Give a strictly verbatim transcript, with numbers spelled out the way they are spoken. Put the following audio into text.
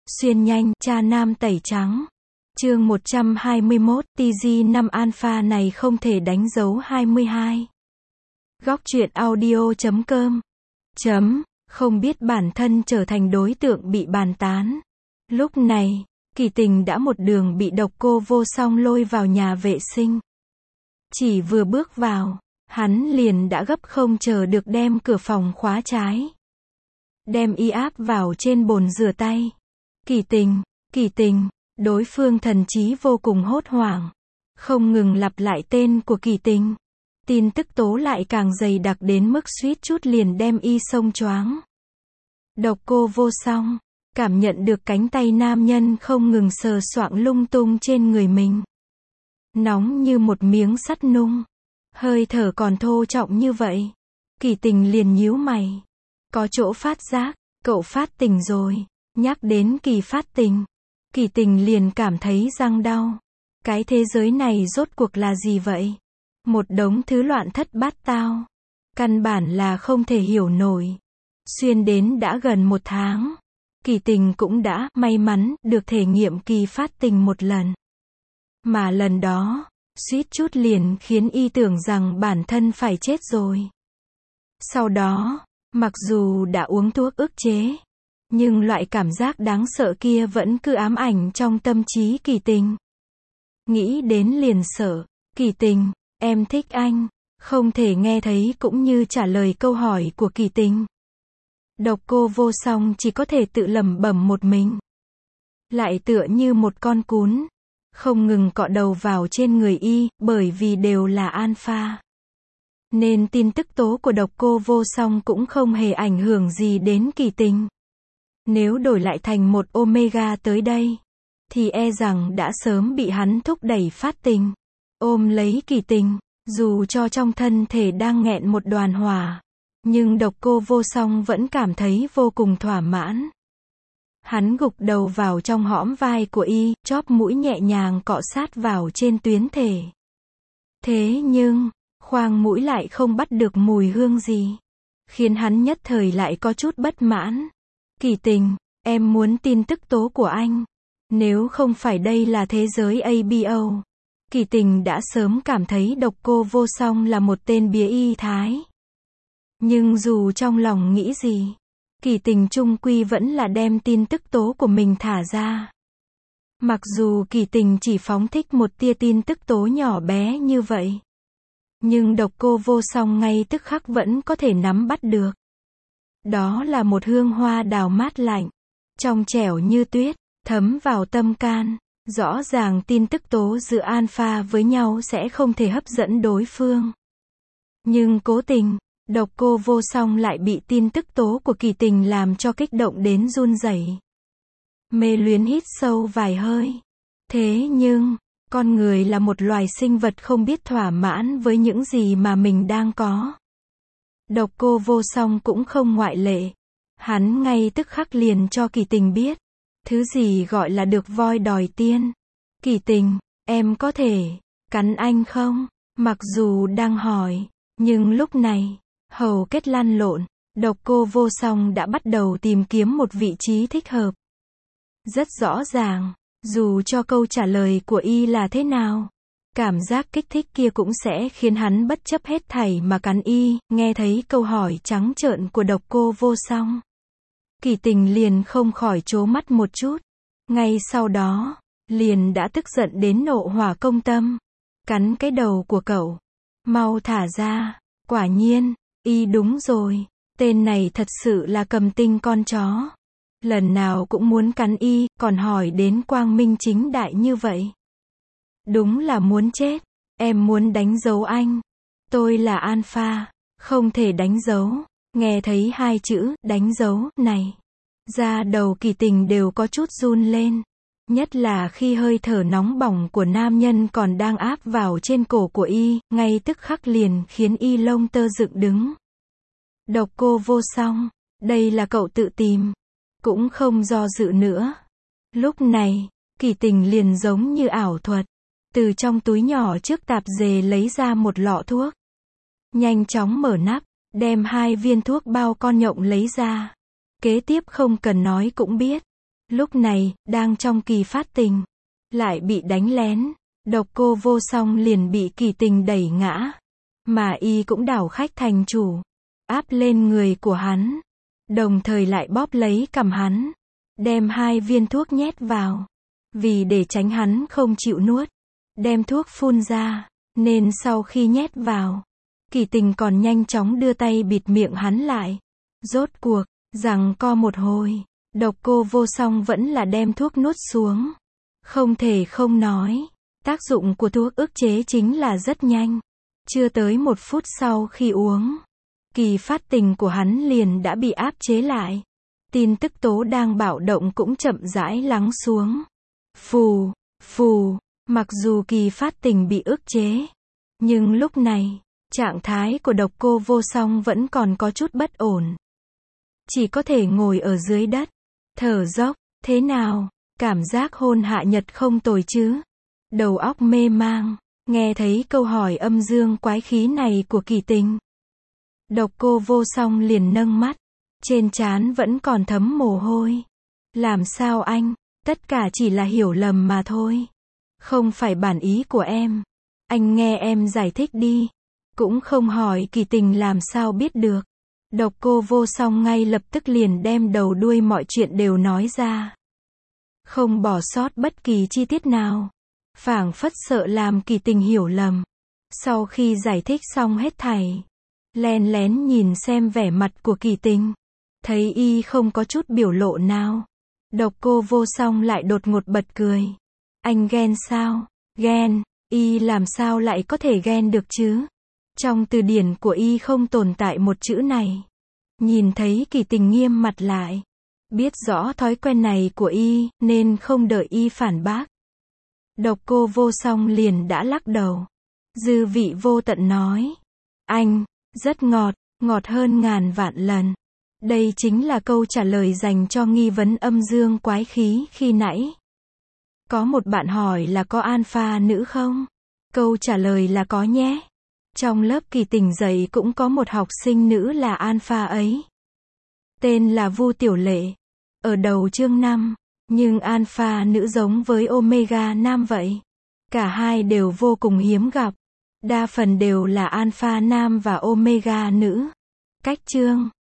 Xuyên nhanh, cha nam tẩy trắng. Chương một trăm hai mươi mốt, T G năm alpha này không thể đánh dấu hai mươi hai. Góc truyện audio chấm com. Chấm, không biết bản thân trở thành đối tượng bị bàn tán. Lúc này, Kỳ Tình đã một đường bị Độc Cô Vô Song lôi vào nhà vệ sinh. Chỉ vừa bước vào, hắn liền đã gấp không chờ được đem cửa phòng khóa trái. Đem y áp vào trên bồn rửa tay. Kỳ Tình, Kỳ Tình, đối phương thần trí vô cùng hốt hoảng. Không ngừng lặp lại tên của Kỳ Tình. Tin tức tố lại càng dày đặc đến mức suýt chút liền đem y xông choáng. Độc Cô Vô Song cảm nhận được cánh tay nam nhân không ngừng sờ soạng lung tung trên người mình. Nóng như một miếng sắt nung. Hơi thở còn thô trọng như vậy. Kỳ Tình liền nhíu mày. Có chỗ phát giác, cậu phát tình rồi. Nhắc đến kỳ phát tình, Kỳ Tình liền cảm thấy răng đau. Cái thế giới này rốt cuộc là gì vậy? Một đống thứ loạn thất bát tao. Căn bản là không thể hiểu nổi. Xuyên đến đã gần một tháng. Kỳ Tình cũng đã may mắn được thể nghiệm kỳ phát tình một lần. Mà lần đó, suýt chút liền khiến y tưởng rằng bản thân phải chết rồi. Sau đó, mặc dù đã uống thuốc ức chế, nhưng loại cảm giác đáng sợ kia vẫn cứ ám ảnh trong tâm trí Kỳ Tình. Nghĩ đến liền sợ. Kỳ Tình, em thích anh. Không thể nghe thấy cũng như trả lời câu hỏi của Kỳ Tình. Độc Cô Vô Song chỉ có thể tự lẩm bẩm một mình. Lại tựa như một con cún. Không ngừng cọ đầu vào trên người y, bởi vì đều là alpha. Nên tin tức tố của Độc Cô Vô Song cũng không hề ảnh hưởng gì đến Kỳ Tình. Nếu đổi lại thành một omega tới đây, thì e rằng đã sớm bị hắn thúc đẩy phát tình. Ôm lấy Kỳ Tình, dù cho trong thân thể đang nghẹn một đoàn hỏa, nhưng Độc Cô Vô Song vẫn cảm thấy vô cùng thỏa mãn. Hắn gục đầu vào trong hõm vai của y, chóp mũi nhẹ nhàng cọ sát vào trên tuyến thể. Thế nhưng, khoang mũi lại không bắt được mùi hương gì, khiến hắn nhất thời lại có chút bất mãn. Kỳ Tình, em muốn tin tức tố của anh. Nếu không phải đây là thế giới a bê o, Kỳ Tình đã sớm cảm thấy Độc Cô Vô Song là một tên bía y thái. Nhưng dù trong lòng nghĩ gì, Kỳ Tình chung quy vẫn là đem tin tức tố của mình thả ra. Mặc dù Kỳ Tình chỉ phóng thích một tia tin tức tố nhỏ bé như vậy, nhưng Độc Cô Vô Song ngay tức khắc vẫn có thể nắm bắt được. Đó là một hương hoa đào mát lạnh, trong trẻo như tuyết, thấm vào tâm can. Rõ ràng tin tức tố giữa alpha với nhau sẽ không thể hấp dẫn đối phương. Nhưng cố tình, Độc Cô Vô Song lại bị tin tức tố của Kỳ Tình làm cho kích động đến run rẩy. Mê luyến hít sâu vài hơi. Thế nhưng, con người là một loài sinh vật không biết thỏa mãn với những gì mà mình đang có. Độc Cô Vô Song cũng không ngoại lệ. Hắn ngay tức khắc liền cho Kỳ Tình biết. Thứ gì gọi là được voi đòi tiên. Kỳ Tình, em có thể cắn anh không? Mặc dù đang hỏi, nhưng lúc này, hầu kết lăn lộn, Độc Cô Vô Song đã bắt đầu tìm kiếm một vị trí thích hợp. Rất rõ ràng, dù cho câu trả lời của y là thế nào, cảm giác kích thích kia cũng sẽ khiến hắn bất chấp hết thảy mà cắn y. Nghe thấy câu hỏi trắng trợn của Độc Cô Vô Song, Kỳ Tình liền không khỏi trố mắt một chút. Ngay sau đó, liền đã tức giận đến nộ hỏa công tâm. Cắn cái đầu của cậu. Mau thả ra. Quả nhiên, y đúng rồi. Tên này thật sự là cầm tinh con chó. Lần nào cũng muốn cắn y, còn hỏi đến quang minh chính đại như vậy. Đúng là muốn chết. Em muốn đánh dấu anh. Tôi là alpha. Không thể đánh dấu. Nghe thấy hai chữ, đánh dấu, này. Da đầu Kỳ Tình đều có chút run lên. Nhất là khi hơi thở nóng bỏng của nam nhân còn đang áp vào trên cổ của y, ngay tức khắc liền khiến y lông tơ dựng đứng. Độc Cô Vô Song, đây là cậu tự tìm. Cũng không do dự nữa. Lúc này, Kỳ Tình liền giống như ảo thuật. Từ trong túi nhỏ trước tạp dề lấy ra một lọ thuốc. Nhanh chóng mở nắp, đem hai viên thuốc bao con nhộng lấy ra. Kế tiếp không cần nói cũng biết, Lúc này, đang trong kỳ phát tình, lại bị đánh lén. Độc Cô Vô Song liền bị Kỳ Tình đẩy ngã. Mà y cũng đảo khách thành chủ, áp lên người của hắn, đồng thời lại bóp lấy cằm hắn, đem hai viên thuốc nhét vào. Vì để tránh hắn không chịu nuốt, đem thuốc phun ra, nên sau khi nhét vào, Kỳ Tình còn nhanh chóng đưa tay bịt miệng hắn lại. Rốt cuộc, giằng co một hồi, Độc Cô Vô Song vẫn là đem thuốc nuốt xuống. Không thể không nói, tác dụng của thuốc ức chế chính là rất nhanh. Chưa tới một phút sau khi uống, kỳ phát tình của hắn liền đã bị áp chế lại. Tin tức tố đang bạo động cũng chậm rãi lắng xuống. Phù, phù, mặc dù kỳ phát tình bị ức chế, nhưng lúc này, trạng thái của Độc Cô Vô Song vẫn còn có chút bất ổn. Chỉ có thể ngồi ở dưới đất, thở dốc. Thế nào, cảm giác hôn hạ nhật không tồi chứ? Đầu óc mê mang, nghe thấy câu hỏi âm dương quái khí này của Kỳ Tình. Độc Cô Vô Song liền nâng mắt, trên trán vẫn còn thấm mồ hôi. Làm sao anh, tất cả chỉ là hiểu lầm mà thôi. Không phải bản ý của em. Anh nghe em giải thích đi. Cũng không hỏi Kỳ Tình làm sao biết được. Độc Cô Vô Song ngay lập tức liền đem đầu đuôi mọi chuyện đều nói ra. Không bỏ sót bất kỳ chi tiết nào. Phảng phất sợ làm Kỳ Tình hiểu lầm. Sau khi giải thích xong hết thảy, len lén nhìn xem vẻ mặt của Kỳ Tình, thấy y không có chút biểu lộ nào. Độc Cô Vô Song lại đột ngột bật cười. Anh ghen sao? Ghen? Y làm sao lại có thể ghen được chứ? Trong từ điển của y không tồn tại một chữ này. Nhìn thấy Kỳ Tình nghiêm mặt lại, biết rõ thói quen này của y, nên không đợi y phản bác. Độc Cô Vô Song liền đã lắc đầu. Dư vị vô tận nói. Anh, rất ngọt, ngọt hơn ngàn vạn lần. Đây chính là câu trả lời dành cho nghi vấn âm dương quái khí khi nãy. Có một bạn hỏi là có alpha nữ không? Câu trả lời là có nhé. Trong lớp Kỳ Tình dạy cũng có một học sinh nữ là alpha ấy. Tên là Vu Tiểu Lệ. Ở đầu chương năm. Nhưng alpha nữ giống với omega nam vậy. Cả hai đều vô cùng hiếm gặp. Đa phần đều là alpha nam và omega nữ. Cách chương